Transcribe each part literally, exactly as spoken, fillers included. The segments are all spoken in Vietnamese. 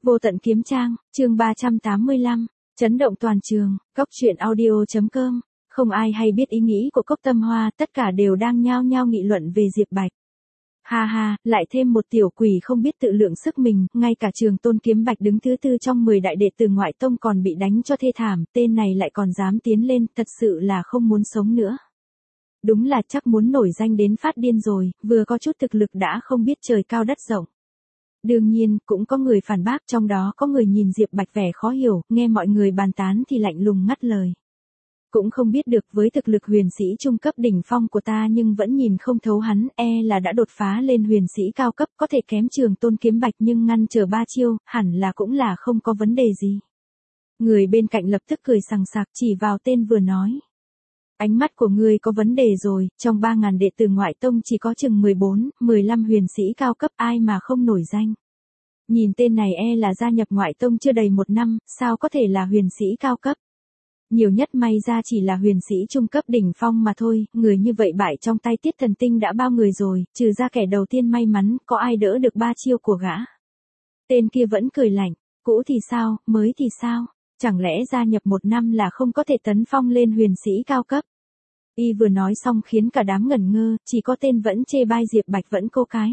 Vô tận kiếm trang, chương ba trăm tám mươi lăm, chấn động toàn trường, cốc truyện audio.com, không ai hay biết ý nghĩ của Cốc Tâm Hoa, tất cả đều đang nhao nhao nghị luận về Diệp Bạch. Ha ha, lại thêm một tiểu quỷ không biết tự lượng sức mình, ngay cả Trường Tôn Kiếm Bạch đứng thứ tư trong mười đại đệ tử ngoại tông còn bị đánh cho thê thảm, tên này lại còn dám tiến lên, thật sự là không muốn sống nữa. Đúng là chắc muốn nổi danh đến phát điên rồi, vừa có chút thực lực đã không biết trời cao đất rộng. Đương nhiên, cũng có người phản bác, trong đó có người nhìn Diệp Bạch vẻ khó hiểu, nghe mọi người bàn tán thì lạnh lùng ngắt lời. Cũng không biết được, với thực lực huyền sĩ trung cấp đỉnh phong của ta nhưng vẫn nhìn không thấu hắn, e là đã đột phá lên huyền sĩ cao cấp, có thể kém Trường Tôn Kiếm Bạch nhưng ngăn trở ba chiêu, hẳn là cũng là không có vấn đề gì. Người bên cạnh lập tức cười sằng sặc chỉ vào tên vừa nói. Ánh mắt của ngươi có vấn đề rồi, trong ba ngàn đệ tử ngoại tông chỉ có chừng mười bốn, mười lăm huyền sĩ cao cấp, ai mà không nổi danh. Nhìn tên này e là gia nhập ngoại tông chưa đầy một năm, sao có thể là huyền sĩ cao cấp. Nhiều nhất may ra chỉ là huyền sĩ trung cấp đỉnh phong mà thôi, người như vậy bại trong tay Tiết Thần Tinh đã bao người rồi, trừ ra kẻ đầu tiên may mắn, có ai đỡ được ba chiêu của gã. Tên kia vẫn cười lạnh, cũ thì sao, mới thì sao, chẳng lẽ gia nhập một năm là không có thể tấn phong lên huyền sĩ cao cấp. Y vừa nói xong khiến cả đám ngẩn ngơ, chỉ có tên vẫn chê bai Diệp Bạch vẫn cô cái.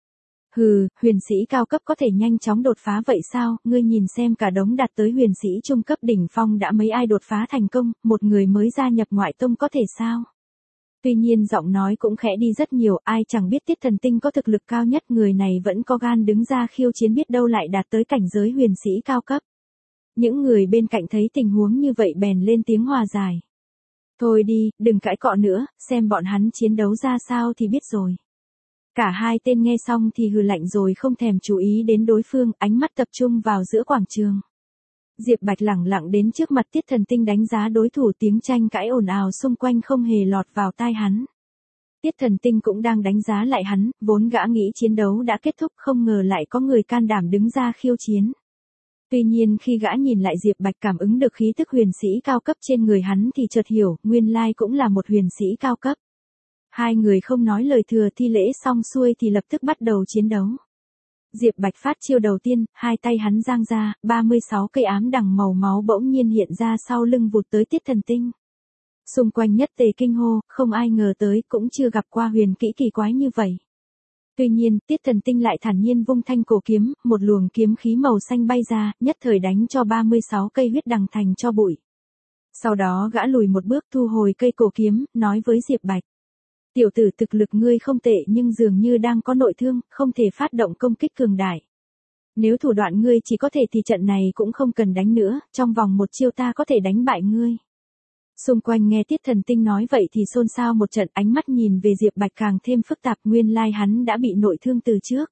Hừ, huyền sĩ cao cấp có thể nhanh chóng đột phá vậy sao, ngươi nhìn xem cả đống đạt tới huyền sĩ trung cấp đỉnh phong đã mấy ai đột phá thành công, một người mới gia nhập ngoại tông có thể sao? Tuy nhiên giọng nói cũng khẽ đi rất nhiều, ai chẳng biết Tiết Thần Tinh có thực lực cao nhất, người này vẫn có gan đứng ra khiêu chiến, biết đâu lại đạt tới cảnh giới huyền sĩ cao cấp. Những người bên cạnh thấy tình huống như vậy bèn lên tiếng hòa giải. Thôi đi, đừng cãi cọ nữa, xem bọn hắn chiến đấu ra sao thì biết rồi. Cả hai tên nghe xong thì hừ lạnh rồi không thèm chú ý đến đối phương, ánh mắt tập trung vào giữa quảng trường. Diệp Bạch lẳng lặng đến trước mặt Tiết Thần Tinh đánh giá đối thủ, tiếng tranh cãi ồn ào xung quanh không hề lọt vào tai hắn. Tiết Thần Tinh cũng đang đánh giá lại hắn, vốn gã nghĩ chiến đấu đã kết thúc, không ngờ lại có người can đảm đứng ra khiêu chiến. Tuy nhiên khi gã nhìn lại Diệp Bạch cảm ứng được khí tức huyền sĩ cao cấp trên người hắn thì chợt hiểu, nguyên lai cũng là một huyền sĩ cao cấp. Hai người không nói lời thừa, thi lễ xong xuôi thì lập tức bắt đầu chiến đấu. Diệp Bạch phát chiêu đầu tiên, hai tay hắn giang ra, ba mươi sáu cây ám đằng màu máu bỗng nhiên hiện ra sau lưng vụt tới Tiết Thần Tinh. Xung quanh nhất tề kinh hô, không ai ngờ tới, cũng chưa gặp qua huyền kỹ kỳ quái như vậy. Tuy nhiên, Tiết Thần Tinh lại thản nhiên vung thanh cổ kiếm, một luồng kiếm khí màu xanh bay ra, nhất thời đánh cho ba mươi sáu cây huyết đằng thành cho bụi. Sau đó gã lùi một bước thu hồi cây cổ kiếm, nói với Diệp Bạch. Tiểu tử, thực lực ngươi không tệ nhưng dường như đang có nội thương, không thể phát động công kích cường đại. Nếu thủ đoạn ngươi chỉ có thể thì trận này cũng không cần đánh nữa, trong vòng một chiêu ta có thể đánh bại ngươi. Xung quanh nghe Tiết Thần Tinh nói vậy thì xôn xao một trận, ánh mắt nhìn về Diệp Bạch càng thêm phức tạp, nguyên lai hắn đã bị nội thương từ trước.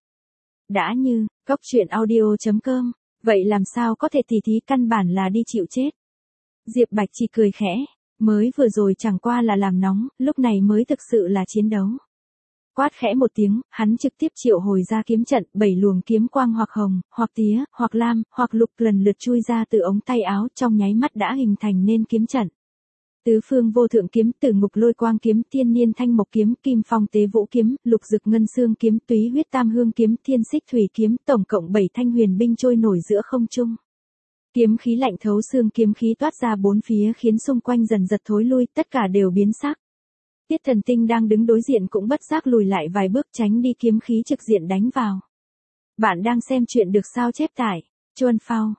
Đã như, cốc truyện audio.com, vậy làm sao có thể tỉ thí, căn bản là đi chịu chết. Diệp Bạch chỉ cười khẽ, mới vừa rồi chẳng qua là làm nóng, lúc này mới thực sự là chiến đấu. Quát khẽ một tiếng, hắn trực tiếp triệu hồi ra kiếm trận, bảy luồng kiếm quang hoặc hồng, hoặc tía, hoặc lam, hoặc lục lần lượt chui ra từ ống tay áo, trong nháy mắt đã hình thành nên kiếm trận. Tứ phương vô thượng kiếm, Tử Ngục Lôi Quang kiếm, Thiên Niên Thanh Mộc kiếm, Kim Phong Tế Vũ kiếm, Lục Dực Ngân Xương kiếm, Túy Huyết Tam Hương kiếm, Thiên Xích Thủy kiếm, tổng cộng bảy thanh huyền binh trôi nổi giữa không trung. Kiếm khí lạnh thấu xương, kiếm khí toát ra bốn phía khiến xung quanh dần dật thối lui, tất cả đều biến sắc. Tiết Thần Tinh đang đứng đối diện cũng bất giác lùi lại vài bước tránh đi kiếm khí trực diện đánh vào. Bạn đang xem chuyện được sao chép tải. Chuan Phao,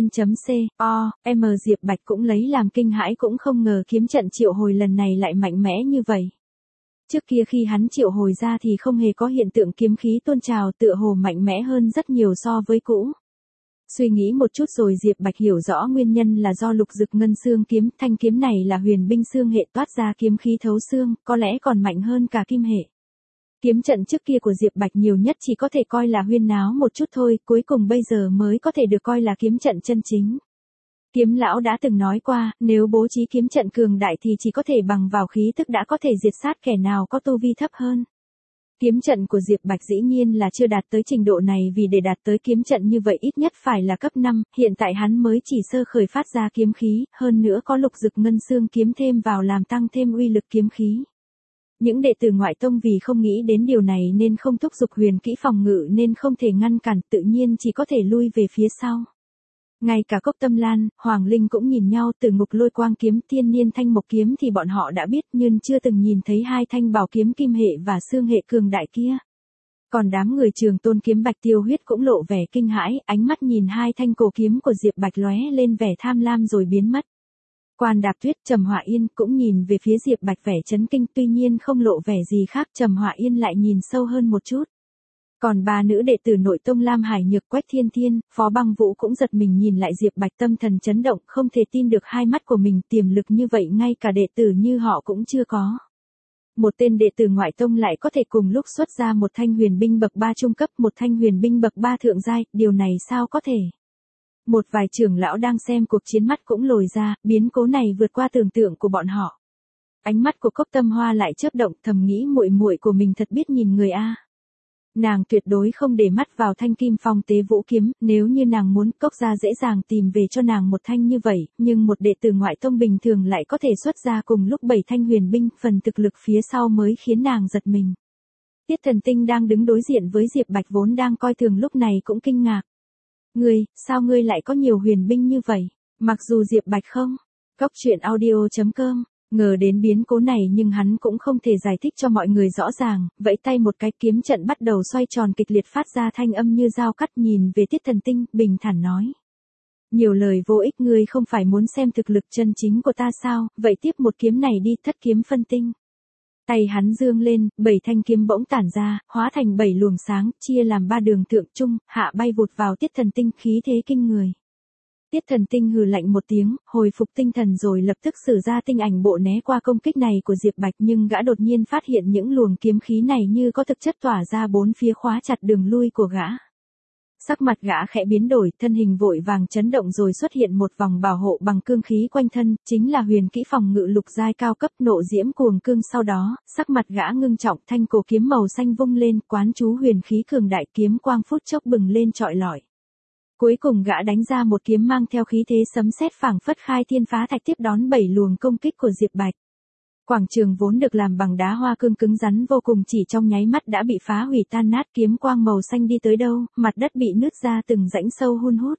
vn.co, M Diệp Bạch cũng lấy làm kinh hãi, cũng không ngờ kiếm trận triệu hồi lần này lại mạnh mẽ như vậy. Trước kia khi hắn triệu hồi ra thì không hề có hiện tượng kiếm khí tuôn trào, tựa hồ mạnh mẽ hơn rất nhiều so với cũ. Suy nghĩ một chút rồi Diệp Bạch hiểu rõ nguyên nhân là do Lục Dực Ngân Xương kiếm, thanh kiếm này là huyền binh xương hệ, toát ra kiếm khí thấu xương, có lẽ còn mạnh hơn cả kim hệ. Kiếm trận trước kia của Diệp Bạch nhiều nhất chỉ có thể coi là huyên náo một chút thôi, cuối cùng bây giờ mới có thể được coi là kiếm trận chân chính. Kiếm lão đã từng nói qua, nếu bố trí kiếm trận cường đại thì chỉ có thể bằng vào khí tức đã có thể diệt sát kẻ nào có tu vi thấp hơn. Kiếm trận của Diệp Bạch dĩ nhiên là chưa đạt tới trình độ này, vì để đạt tới kiếm trận như vậy ít nhất phải là cấp năm, hiện tại hắn mới chỉ sơ khởi phát ra kiếm khí, hơn nữa có Lục Dực Ngân Xương kiếm thêm vào làm tăng thêm uy lực kiếm khí. Những đệ tử ngoại tông vì không nghĩ đến điều này nên không thúc giục huyền kỹ phòng ngự nên không thể ngăn cản, tự nhiên chỉ có thể lui về phía sau. Ngay cả Cốc Tâm Lan, Hoàng Linh cũng nhìn nhau, Từ Ngục Lôi Quang kiếm, Thiên Niên Thanh Mộc kiếm thì bọn họ đã biết nhưng chưa từng nhìn thấy hai thanh bảo kiếm kim hệ và xương hệ cường đại kia. Còn đám người Trường Tôn kiếm Bạch Tiêu Huyết cũng lộ vẻ kinh hãi, ánh mắt nhìn hai thanh cổ kiếm của Diệp Bạch lóe lên vẻ tham lam rồi biến mất. Quan Đạp Tuyết, Trầm Họa Yên cũng nhìn về phía Diệp Bạch vẻ chấn kinh, tuy nhiên không lộ vẻ gì khác, Trầm Họa Yên lại nhìn sâu hơn một chút. Còn ba nữ đệ tử nội tông Lam Hải Nhược, Quách Thiên Thiên, Phó Băng Vũ cũng giật mình nhìn lại Diệp Bạch, tâm thần chấn động, không thể tin được hai mắt của mình, tiềm lực như vậy ngay cả đệ tử như họ cũng chưa có. Một tên đệ tử ngoại tông lại có thể cùng lúc xuất ra một thanh huyền binh bậc ba trung cấp, một thanh huyền binh bậc ba thượng giai, điều này sao có thể? Một vài trưởng lão đang xem cuộc chiến mắt cũng lồi ra, biến cố này vượt qua tưởng tượng của bọn họ. Ánh mắt của Cốc Tâm Hoa lại chớp động, thầm nghĩ muội muội của mình thật biết nhìn người a. Nàng tuyệt đối không để mắt vào thanh Kim Phong Tế Vũ kiếm, nếu như nàng muốn, Cốc gia dễ dàng tìm về cho nàng một thanh như vậy, nhưng một đệ tử ngoại tông bình thường lại có thể xuất ra cùng lúc bảy thanh huyền binh, phần thực lực phía sau mới khiến nàng giật mình. Tiết Thần Tinh đang đứng đối diện với Diệp Bạch vốn đang coi thường lúc này cũng kinh ngạc. Ngươi, sao ngươi lại có nhiều huyền binh như vậy? Mặc dù Diệp Bạch không, Cốc truyện audio chấm com, ngờ đến biến cố này nhưng hắn cũng không thể giải thích cho mọi người rõ ràng, vẫy tay một cái, kiếm trận bắt đầu xoay tròn kịch liệt phát ra thanh âm như dao cắt, nhìn về Tiết Thần Tinh, bình thản nói. Nhiều lời vô ích, ngươi không phải muốn xem thực lực chân chính của ta sao, vậy tiếp một kiếm này đi, Thất kiếm phân tinh. Tay hắn dương lên, bảy thanh kiếm bỗng tản ra, hóa thành bảy luồng sáng, chia làm ba đường thượng trung, hạ bay vụt vào Tiết Thần Tinh, khí thế kinh người. Tiết Thần Tinh hừ lạnh một tiếng, hồi phục tinh thần rồi lập tức sử ra tinh ảnh bộ né qua công kích này của Diệp Bạch, nhưng gã đột nhiên phát hiện những luồng kiếm khí này như có thực chất tỏa ra bốn phía khóa chặt đường lui của gã. Sắc mặt gã khẽ biến đổi, thân hình vội vàng chấn động rồi xuất hiện một vòng bảo hộ bằng cương khí quanh thân, chính là huyền kỹ phòng ngự lục giai cao cấp, Nộ Diễm Cuồng Cương. Sau đó, sắc mặt gã ngưng trọng, thanh cổ kiếm màu xanh vung lên, quán chú huyền khí cường đại, kiếm quang phút chốc bừng lên trọi lọi. Cuối cùng gã đánh ra một kiếm mang theo khí thế sấm sét phảng phất khai thiên phá thạch, tiếp đón bảy luồng công kích của Diệp Bạch. Quảng trường vốn được làm bằng đá hoa cương cứng rắn vô cùng chỉ trong nháy mắt đã bị phá hủy tan nát, kiếm quang màu xanh đi tới đâu, mặt đất bị nứt ra từng rãnh sâu hun hút.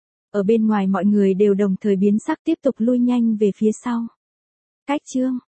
Ở bên ngoài mọi người đều đồng thời biến sắc, tiếp tục lui nhanh về phía sau. Cách chương